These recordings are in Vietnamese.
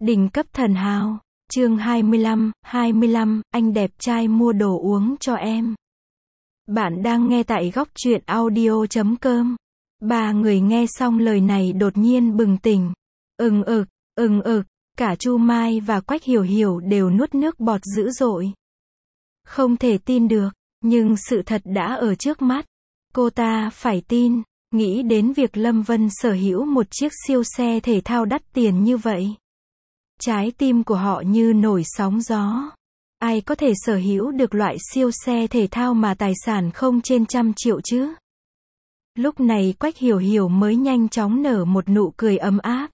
Đỉnh cấp thần hào. Chương 25, anh đẹp trai mua đồ uống cho em. Bạn đang nghe tại góc truyện audio.com. Ba người nghe xong lời này đột nhiên bừng tỉnh. Cả Chu Mai và Quách Hiểu Hiểu đều nuốt nước bọt dữ dội. Không thể tin được, nhưng sự thật đã ở trước mắt. Cô ta phải tin, nghĩ đến việc Lâm Vân sở hữu một chiếc siêu xe thể thao đắt tiền như vậy. Trái tim của họ như nổi sóng gió. Ai có thể sở hữu được loại siêu xe thể thao mà tài sản không trên 100 triệu chứ? Lúc này Quách Hiểu Hiểu mới nhanh chóng nở một nụ cười ấm áp.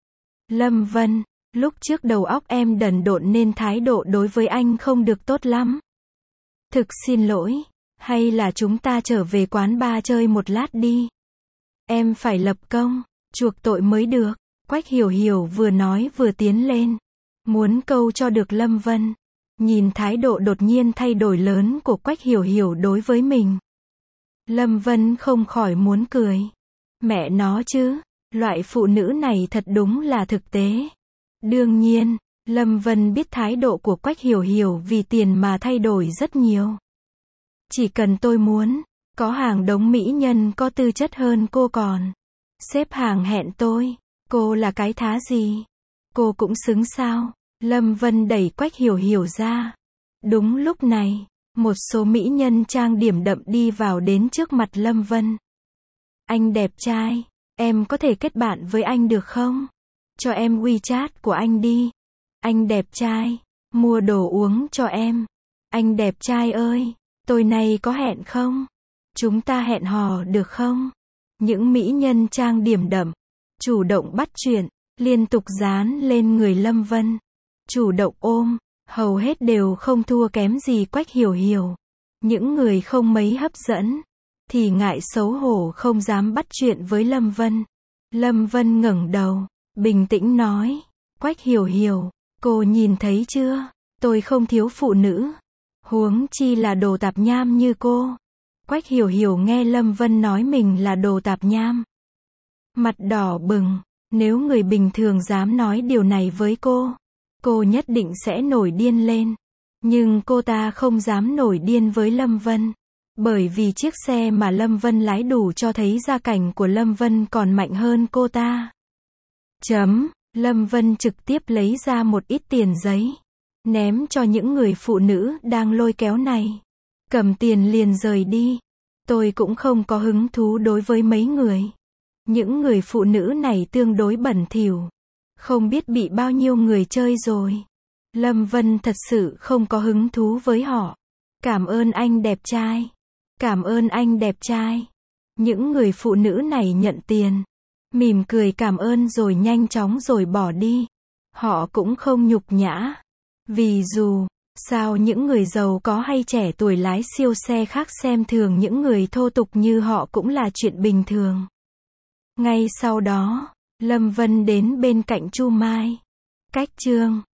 Lâm Vân, lúc trước đầu óc em đần độn nên thái độ đối với anh không được tốt lắm. Thực xin lỗi, hay là chúng ta trở về quán bar chơi một lát đi. Em phải lập công, chuộc tội mới được. Quách Hiểu Hiểu vừa nói vừa tiến lên. Muốn câu cho được Lâm Vân. Nhìn thái độ đột nhiên thay đổi lớn của Quách Hiểu Hiểu đối với mình. Lâm Vân không khỏi muốn cười. Mẹ nó chứ, loại phụ nữ này thật đúng là thực tế. Đương nhiên, Lâm Vân biết thái độ của Quách Hiểu Hiểu vì tiền mà thay đổi rất nhiều. Chỉ cần tôi muốn, có hàng đống mỹ nhân có tư chất hơn cô còn. Xếp hàng hẹn tôi. Cô là cái thá gì? Cô cũng xứng sao? Lâm Vân đẩy Quách Hiểu Hiểu ra. Đúng lúc này, một số mỹ nhân trang điểm đậm đi vào đến trước mặt Lâm Vân. Anh đẹp trai, em có thể kết bạn với anh được không? Cho em WeChat của anh đi. Anh đẹp trai, mua đồ uống cho em. Anh đẹp trai ơi, tối nay có hẹn không? Chúng ta hẹn hò được không? Những mỹ nhân trang điểm đậm chủ động bắt chuyện, liên tục dán lên người Lâm Vân. Chủ động ôm, hầu hết đều không thua kém gì Quách Hiểu Hiểu. Những người không mấy hấp dẫn, thì ngại xấu hổ không dám bắt chuyện với Lâm Vân. Lâm Vân ngẩng đầu, bình tĩnh nói, Quách Hiểu Hiểu, cô nhìn thấy chưa, tôi không thiếu phụ nữ. Huống chi là đồ tạp nham như cô. Quách Hiểu Hiểu nghe Lâm Vân nói mình là đồ tạp nham. Mặt đỏ bừng, nếu người bình thường dám nói điều này với cô nhất định sẽ nổi điên lên. Nhưng cô ta không dám nổi điên với Lâm Vân. Bởi vì chiếc xe mà Lâm Vân lái đủ cho thấy gia cảnh của Lâm Vân còn mạnh hơn cô ta. Lâm Vân trực tiếp lấy ra một ít tiền giấy. Ném cho những người phụ nữ đang lôi kéo này. Cầm tiền liền rời đi. Tôi cũng không có hứng thú đối với mấy người. Những người phụ nữ này tương đối bẩn thỉu. Không biết bị bao nhiêu người chơi rồi. Lâm Vân thật sự không có hứng thú với họ. Cảm ơn anh đẹp trai. Cảm ơn anh đẹp trai. Những người phụ nữ này nhận tiền. Mỉm cười cảm ơn rồi nhanh chóng rồi bỏ đi. Họ cũng không nhục nhã. Vì dù sao những người giàu có hay trẻ tuổi lái siêu xe khác xem thường những người thô tục như họ cũng là chuyện bình thường. Ngay sau đó, Lâm Vân đến bên cạnh Chu Mai. Cách chương